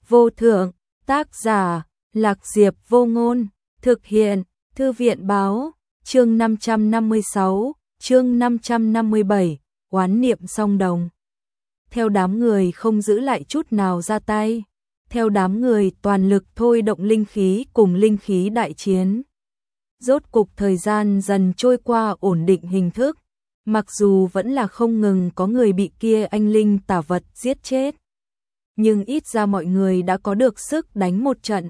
vô thượng, tác giả, Lạc Diệp Vô Ngôn, thực hiện, Thư viện báo, chương 556, chương 557, oán niệm song đồng. Theo đám người không giữ lại chút nào ra tay, theo đám người toàn lực thôi động linh khí cùng linh khí đại chiến. Rốt cục thời gian dần trôi qua ổn định hình thức, mặc dù vẫn là không ngừng có người bị kia anh linh tà vật giết chết. Nhưng ít ra mọi người đã có được sức đánh một trận.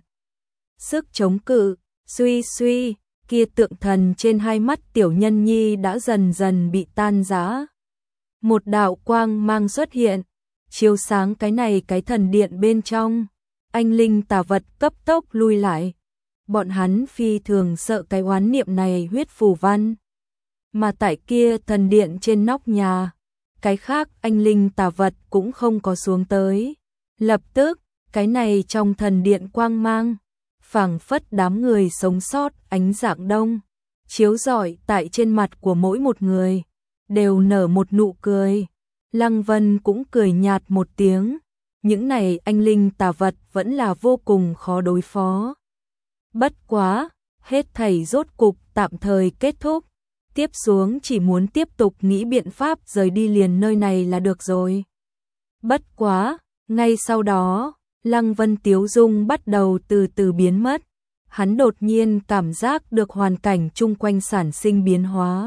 Sức chống cự, suy suy, kia tượng thần trên hai mắt tiểu nhân nhi đã dần dần bị tan rã. Một đạo quang mang xuất hiện, chiếu sáng cái thần điện bên trong. Anh linh tà vật cấp tốc lui lại. Bọn hắn phi thường sợ cái oán niệm này huyết phù văn. Mà tại kia thần điện trên nóc nhà, cái khác anh linh tà vật cũng không có xuống tới. Lập tức, cái này trong thần điện quang mang, phảng phất đám người sống sót ánh dạng đông, chiếu rọi tại trên mặt của mỗi một người, đều nở một nụ cười. Lăng Vân cũng cười nhạt một tiếng, những này anh linh tà vật vẫn là vô cùng khó đối phó. Bất quá, hết thảy rốt cục tạm thời kết thúc, tiếp xuống chỉ muốn tiếp tục nghĩ biện pháp rời đi liền nơi này là được rồi. Bất quá, ngay sau đó, Lăng Vân tiếu dung bắt đầu từ từ biến mất. Hắn đột nhiên cảm giác được hoàn cảnh chung quanh sản sinh biến hóa.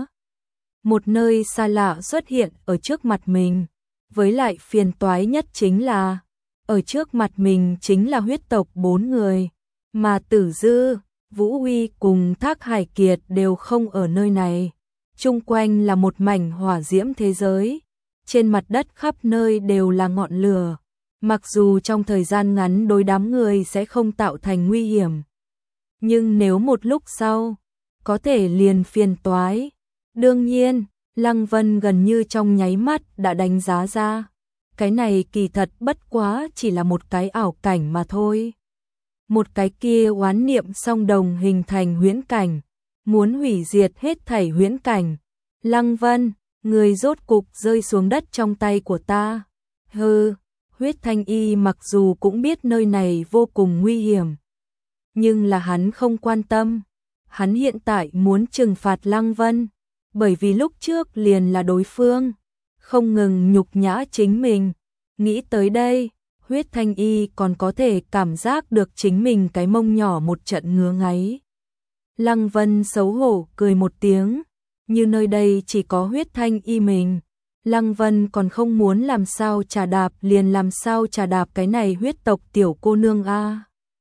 Một nơi xa lạ xuất hiện ở trước mặt mình, với lại phiền toái nhất chính là, ở trước mặt mình chính là huyết tộc 4 người, mà Tử Dư, Vũ Huy cùng Thác Hải Kiệt đều không ở nơi này. Chung quanh là một mảnh hỏa diễm thế giới, trên mặt đất khắp nơi đều là ngọn lửa. Mặc dù trong thời gian ngắn đối đám người sẽ không tạo thành nguy hiểm, nhưng nếu một lúc sau, có thể liền phiền toái. Đương nhiên, Lăng Vân gần như trong nháy mắt đã đánh giá ra, cái này kỳ thật bất quá chỉ là một cái ảo cảnh mà thôi. Một cái kia oán niệm song đồng hình thành huyễn cảnh, muốn hủy diệt hết thảy huyễn cảnh. Lăng Vân, người rốt cục rơi xuống đất trong tay của ta. Hừ. Huyết Thanh Y mặc dù cũng biết nơi này vô cùng nguy hiểm, nhưng là hắn không quan tâm. Hắn hiện tại muốn trừng phạt Lăng Vân, bởi vì lúc trước liền là đối phương không ngừng nhục nhã chính mình. Nghĩ tới đây, Huyết Thanh Y còn có thể cảm giác được chính mình cái mông nhỏ một trận ngứa ngáy. Lăng Vân xấu hổ cười một tiếng, như nơi đây chỉ có Huyết Thanh Y mình. Lăng Vân còn không muốn làm sao trà đạp liền làm sao trà đạp cái này huyết tộc tiểu cô nương a.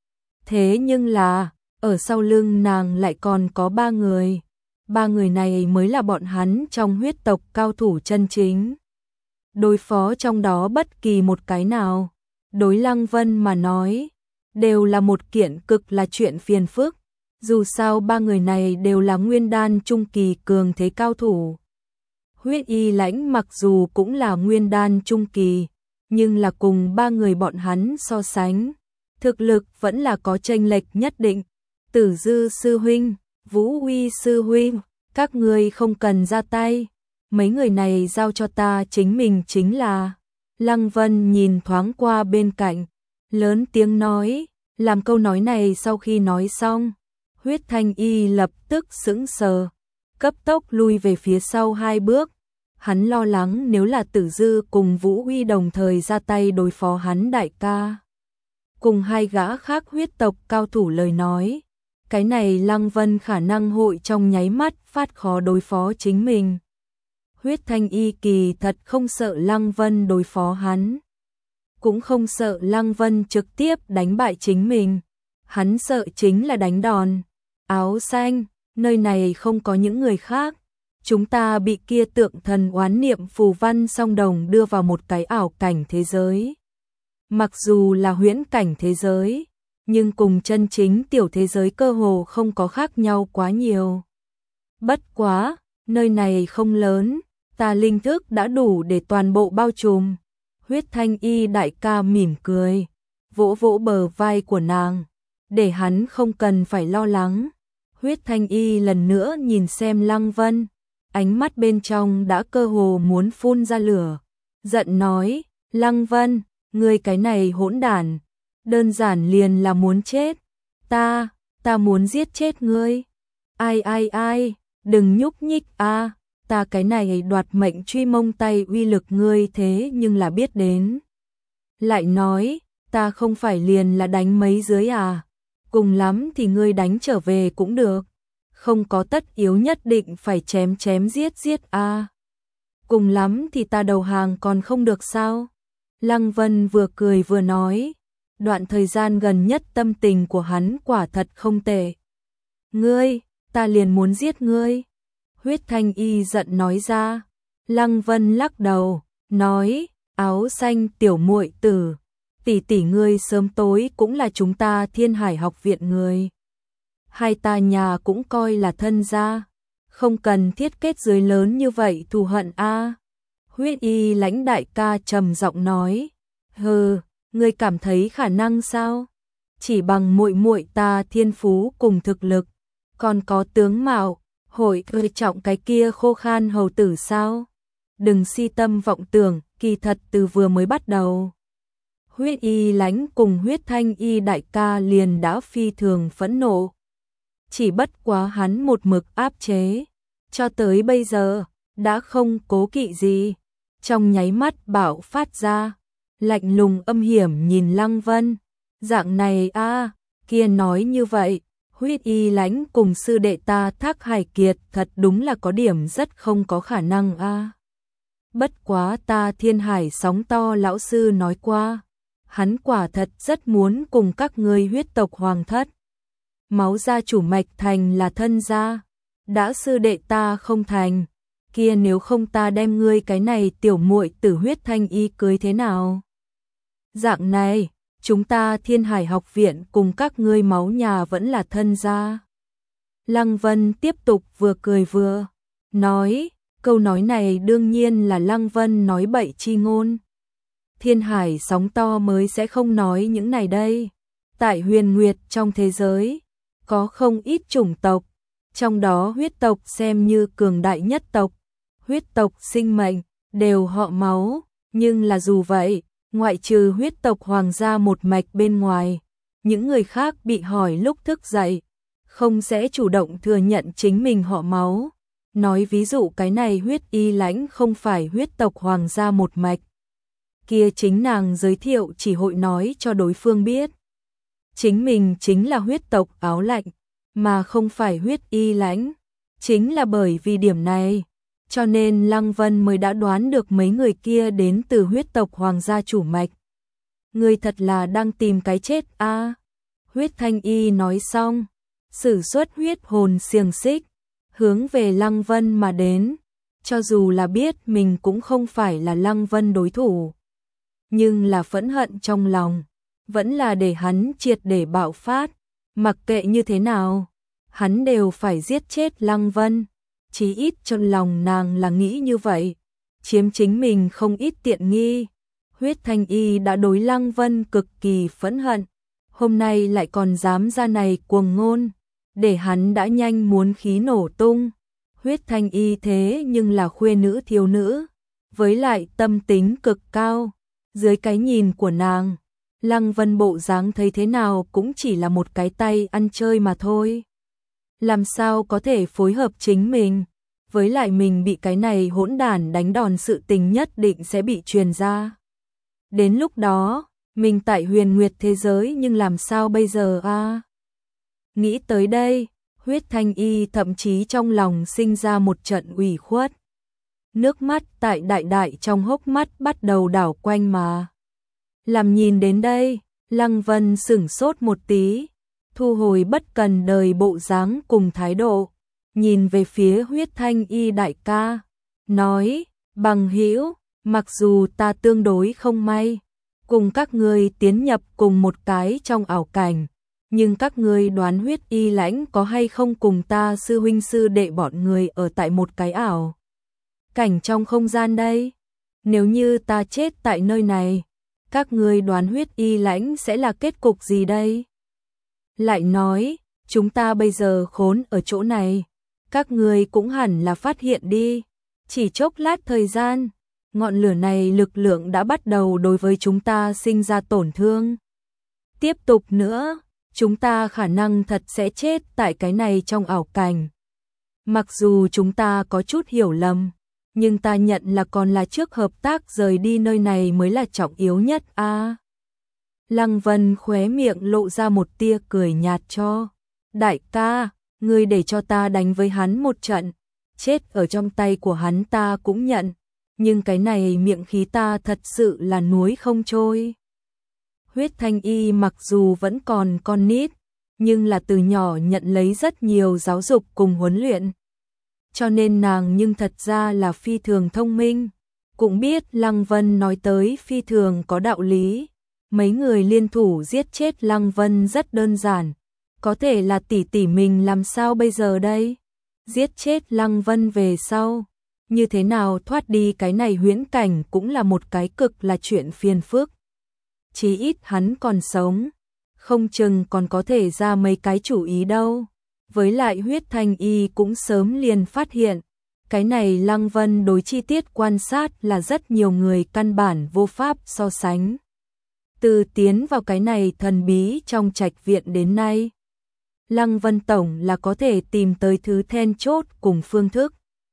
Thế nhưng là, ở sau lưng nàng lại còn có 3 người. 3 người này mới là bọn hắn trong huyết tộc cao thủ chân chính. Đối phó trong đó bất kỳ một cái nào, đối Lăng Vân mà nói, đều là một kiện cực là chuyện phiền phức. Dù sao 3 người này đều là nguyên đan trung kỳ cường thế cao thủ. Huyết Y Lãnh mặc dù cũng là nguyên đan trung kỳ, nhưng là cùng 3 người bọn hắn so sánh, thực lực vẫn là có chênh lệch nhất định. Tử Dư sư huynh, Vũ Huy sư huynh, các ngươi không cần ra tay, mấy người này giao cho ta chính mình chính là. Lăng Vân nhìn thoáng qua bên cạnh, lớn tiếng nói, làm câu nói này sau khi nói xong, Huyết Thanh Y lập tức sững sờ, cấp tốc lui về phía sau 2 bước. Hắn lo lắng nếu là Tử Dư cùng Vũ Huy đồng thời ra tay đối phó hắn đại ca, cùng 2 gã khác huyết tộc cao thủ lời nói, cái này Lăng Vân khả năng hội trong nháy mắt phát khó đối phó chính mình. Huyết Thanh Y kỳ thật không sợ Lăng Vân đối phó hắn, cũng không sợ Lăng Vân trực tiếp đánh bại chính mình, hắn sợ chính là đánh đòn. Áo xanh, nơi này không có những người khác. Chúng ta bị kia tượng thần oán niệm phù văn song đồng đưa vào một cái ảo cảnh thế giới. Mặc dù là huyễn cảnh thế giới, nhưng cùng chân chính tiểu thế giới cơ hồ không có khác nhau quá nhiều. Bất quá, nơi này không lớn, ta linh thức đã đủ để toàn bộ bao trùm. Huyết Thanh Y đại ca mỉm cười, vỗ vỗ bờ vai của nàng, để hắn không cần phải lo lắng. Huyết Thanh Y lần nữa nhìn xem Lăng Vân, ánh mắt bên trong đã cơ hồ muốn phun ra lửa, giận nói, Lăng Vân, ngươi cái này hỗn đản, đơn giản liền là muốn chết. Ta muốn giết chết ngươi. Ai, đừng nhúc nhích a, ta cái này đoạt mệnh truy mông tay uy lực ngươi thế nhưng là biết đến. Lại nói, ta không phải liền là đánh mấy dưới à, cùng lắm thì ngươi đánh trở về cũng được, không có tất yếu nhất định phải chém giết a. Cùng lắm thì ta đầu hàng còn không được sao? Lăng Vân vừa cười vừa nói, đoạn thời gian gần nhất tâm tình của hắn quả thật không tệ. Ngươi, ta liền muốn giết ngươi. Huyết Thanh Y giận nói ra. Lăng Vân lắc đầu, nói, áo xanh tiểu muội tử, tỷ ngươi sớm tối cũng là chúng ta Thiên Hải học viện người. Hai ta nhà cũng coi là thân gia, không cần thiết kết dưới lớn như vậy thù hận a. Huyết Y lãnh đại ca trầm giọng nói, hừ, ngươi cảm thấy khả năng sao? Chỉ bằng muội muội ta thiên phú cùng thực lực, còn có tướng mạo, hội coi trọng cái kia khô khan hầu tử sao? Đừng si tâm vọng tưởng, kỳ thật từ vừa mới bắt đầu. Huyết Y lãnh cùng Huyết Thanh Y đại ca liền đã phi thường phẫn nộ. Chỉ bất quá hắn một mực áp chế, cho tới bây giờ, đã không cố kỵ gì. Trong nháy mắt bạo phát ra, lạnh lùng âm hiểm nhìn Lăng Vân. Dạng này a, kia nói như vậy, Huyết Y lãnh cùng sư đệ ta Thác Hải Kiệt thật đúng là có điểm rất không có khả năng a. Bất quá ta Thiên Hải sóng to lão sư nói qua, hắn quả thật rất muốn cùng các ngươi huyết tộc hoàng thất. Máu gia chủ mạch thành là thân gia, đã sư đệ ta không thành, kia nếu không ta đem ngươi cái này tiểu muội tử Huyết Thanh Y cưới thế nào? Dạng này, chúng ta Thiên Hải học viện cùng các ngươi máu nhà vẫn là thân gia. Lăng Vân tiếp tục vừa cười vừa nói, câu nói này đương nhiên là Lăng Vân nói bậy chi ngôn. Thiên Hải sóng to mới sẽ không nói những này đây. Tại Huyền Nguyệt trong thế giới, có không ít chủng tộc, trong đó huyết tộc xem như cường đại nhất tộc. Huyết tộc sinh mệnh, đều họ máu, nhưng là dù vậy, ngoại trừ huyết tộc hoàng gia một mạch bên ngoài, những người khác bị hỏi lúc thức dậy, không sẽ chủ động thừa nhận chính mình họ máu. Nói ví dụ cái này Huyết Y lãnh không phải huyết tộc hoàng gia một mạch, kia chính nàng giới thiệu chỉ hội nói cho đối phương biết. Chính mình chính là huyết tộc áo lạnh, mà không phải Huyết Y lãnh. Chính là bởi vì điểm này, cho nên Lăng Vân mới đã đoán được mấy người kia đến từ huyết tộc hoàng gia chủ mạch. Người thật là đang tìm cái chết a. Huyết Thanh Y nói xong, sử xuất huyết hồn xiềng xích, hướng về Lăng Vân mà đến. Cho dù là biết mình cũng không phải là Lăng Vân đối thủ, nhưng là phẫn hận trong lòng, vẫn là để hắn triệt để bạo phát. Mặc kệ như thế nào, hắn đều phải giết chết Lăng Vân. Chí ít trong lòng nàng là nghĩ như vậy, chiếm chính mình không ít tiện nghi. Huyết Thanh Y đã đối Lăng Vân cực kỳ phẫn hận, hôm nay lại còn dám ra này cuồng ngôn, để hắn đã nhanh muốn khí nổ tung. Huyết Thanh Y thế nhưng là khuê nữ thiếu nữ, với lại tâm tính cực cao. Dưới cái nhìn của nàng, Lăng Vân bộ dáng thấy thế nào cũng chỉ là một cái tay ăn chơi mà thôi. Làm sao có thể phối hợp chính mình, với lại mình bị cái này hỗn đản đánh đòn sự tình nhất định sẽ bị truyền ra. Đến lúc đó, mình tại Huyền Nguyệt thế giới nhưng làm sao bây giờ a? Nghĩ tới đây, Huyết Thanh Y thậm chí trong lòng sinh ra một trận ủy khuất. Nước mắt tại đại trong hốc mắt bắt đầu đảo quanh mà. Làm nhìn đến đây, Lăng Vân sửng sốt một tí, thu hồi bất cần đời bộ dáng cùng thái độ, nhìn về phía Huyết Thanh Y đại ca, nói, bằng hữu, mặc dù ta tương đối không may, cùng các ngươi tiến nhập cùng một cái trong ảo cảnh, nhưng các ngươi đoán Huyết Y lãnh có hay không cùng ta sư huynh sư đệ bọn người ở tại một cái ảo cảnh trong không gian đây? Nếu như ta chết tại nơi này, các ngươi đoán Huyết Y lãnh sẽ là kết cục gì đây? Lại nói, chúng ta bây giờ khốn ở chỗ này, các ngươi cũng hẳn là phát hiện đi, chỉ chốc lát thời gian, ngọn lửa này lực lượng đã bắt đầu đối với chúng ta sinh ra tổn thương. Tiếp tục nữa, chúng ta khả năng thật sẽ chết tại cái này trong ảo cảnh. Mặc dù chúng ta có chút hiểu lầm, nhưng ta nhận là còn là trước hợp tác rời đi nơi này mới là trọng yếu nhất a. Lăng Vân khóe miệng lộ ra một tia cười nhạt cho. Đại ca, ngươi để cho ta đánh với hắn một trận, chết ở trong tay của hắn ta cũng nhận, nhưng cái này miệng khí ta thật sự là núi không trôi. Huyết Thanh Y mặc dù vẫn còn con nít, nhưng là từ nhỏ nhận lấy rất nhiều giáo dục cùng huấn luyện. Cho nên nàng nhưng thật ra là phi thường thông minh, cũng biết Lăng Vân nói tới phi thường có đạo lý. Mấy người liên thủ giết chết Lăng Vân rất đơn giản, có thể là tỷ tỷ mình làm sao bây giờ đây? Giết chết Lăng Vân về sau, như thế nào thoát đi cái này huyễn cảnh cũng là một cái cực là chuyện phiền phức. Chí ít hắn còn sống, không chừng còn có thể ra mấy cái chủ ý đâu. Với lại Huyết Thanh Y cũng sớm liền phát hiện, cái này Lăng Vân đối chi tiết quan sát là rất nhiều người căn bản vô pháp so sánh. Từ tiến vào cái này thần bí trong trạch viện đến nay, Lăng Vân tổng là có thể tìm tới thứ then chốt cùng phương thức,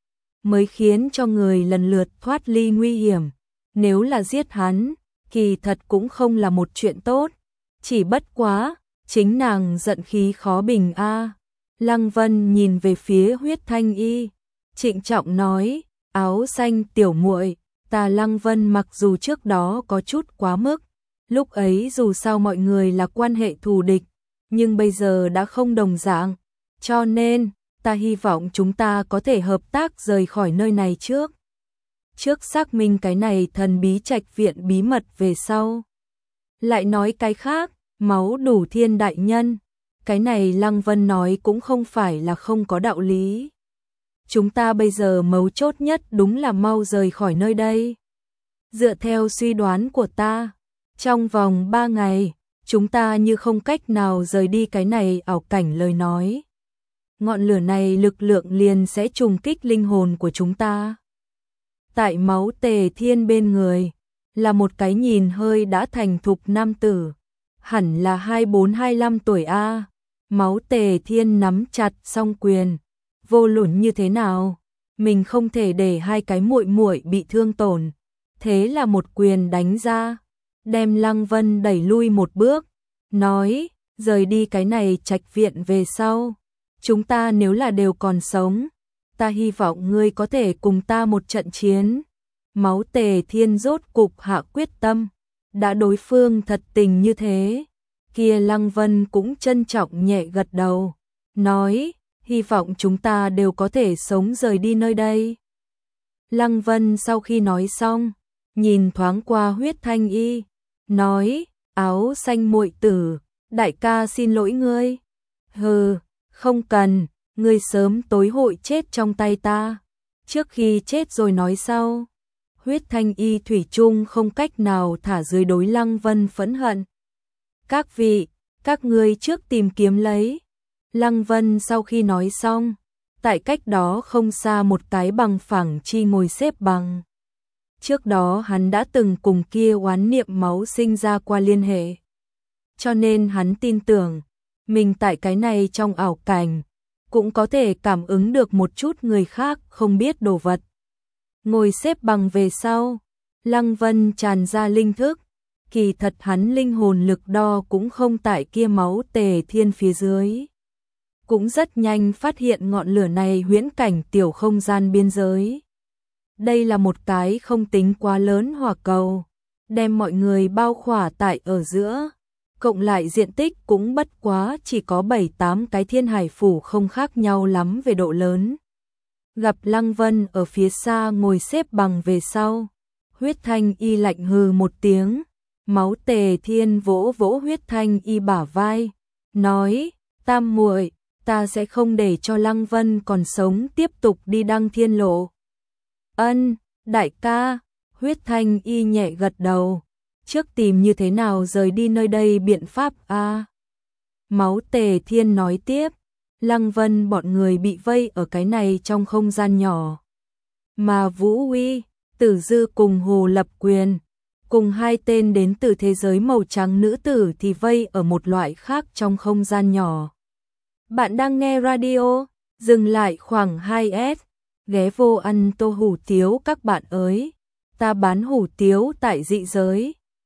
mới khiến cho người lần lượt thoát ly nguy hiểm. Nếu là giết hắn, kỳ thật cũng không là một chuyện tốt, chỉ bất quá, chính nàng giận khí khó bình a. Lăng Vân nhìn về phía Huyết Thanh Y, trịnh trọng nói, áo xanh tiểu muội, ta Lăng Vân mặc dù trước đó có chút quá mức, lúc ấy dù sao mọi người là quan hệ thù địch, nhưng bây giờ đã không đồng dạng, cho nên, ta hy vọng chúng ta có thể hợp tác rời khỏi nơi này trước. Trước xác minh cái này thần bí trạch viện bí mật về sau. Lại nói cái khác, máu đủ thiên đại nhân, cái này Lăng Vân nói cũng không phải là không có đạo lý. Chúng ta bây giờ mấu chốt nhất đúng là mau rời khỏi nơi đây. Dựa theo suy đoán của ta, trong vòng 3 ngày, chúng ta như không cách nào rời đi cái này ảo cảnh lời nói. Ngọn lửa này lực lượng liền sẽ trùng kích linh hồn của chúng ta. Tại máu Tề Thiên bên người, là một cái nhìn hơi đã thành thục nam tử, hẳn là 24-25 tuổi a. Máu Tề Thiên nắm chặt song quyền, vô luận như thế nào, mình không thể để hai cái muội muội bị thương tổn, thế là một quyền đánh ra, đem Lăng Vân đẩy lui một bước, nói, rời đi cái này trạch viện về sau, chúng ta nếu là đều còn sống, ta hy vọng ngươi có thể cùng ta một trận chiến. Máu Tề Thiên rốt cục hạ quyết tâm, đã đối phương thật tình như thế, kia Lăng Vân cũng trân trọng nhẹ gật đầu, nói, hy vọng chúng ta đều có thể sống rời đi nơi đây. Lăng Vân sau khi nói xong, nhìn thoáng qua Huyết Thanh Y, nói, áo xanh muội tử, đại ca xin lỗi ngươi. Hừ, không cần, ngươi sớm tối hội chết trong tay ta, trước khi chết rồi nói sau. Huyết Thanh Y thủy chung không cách nào thả dưới đối Lăng Vân phẫn hận. Các vị, các ngươi trước tìm kiếm lấy. Lăng Vân sau khi nói xong, tại cách đó không xa một cái bằng phẳng chi ngồi xếp bằng. Trước đó hắn đã từng cùng kia oán niệm máu sinh ra qua liên hệ. Cho nên hắn tin tưởng, mình tại cái này trong ảo cảnh, cũng có thể cảm ứng được một chút người khác không biết đồ vật. Ngồi xếp bằng về sau, Lăng Vân tràn ra linh thức, kỳ thật hắn linh hồn lực đo cũng không tại kia máu Tề Thiên phía dưới. Cũng rất nhanh phát hiện ngọn lửa này huyễn cảnh tiểu không gian biên giới. Đây là một cái không tính quá lớn hỏa cầu, đem mọi người bao khỏa tại ở giữa, cộng lại diện tích cũng bất quá chỉ có 7-8 cái thiên hải phủ không khác nhau lắm về độ lớn. Gặp Lăng Vân ở phía xa ngồi xếp bằng về sau, Huyết Thanh Y lạnh hừ một tiếng, máu Tề Thiên vỗ vỗ Huyết Thanh Y bả vai, nói, tam muội, ta sẽ không để cho Lăng Vân còn sống tiếp tục đi đăng thiên lộ. Ân, đại ca, Huyết Thanh Y nhẹ gật đầu, trước tìm như thế nào rời đi nơi đây biện pháp a. Máu Tề Thiên nói tiếp, Lăng Vân bọn người bị vây ở cái này trong không gian nhỏ. Mà Vũ Uy, Tử Dư cùng Hồ Lập Quyền cùng hai tên đến từ thế giới màu trắng nữ tử thì vây ở một loại khác trong không gian nhỏ. Bạn đang nghe radio, dừng lại khoảng 2S, ghé vô ăn tô hủ tiếu các bạn ơi. Ta bán hủ tiếu tại dị giới.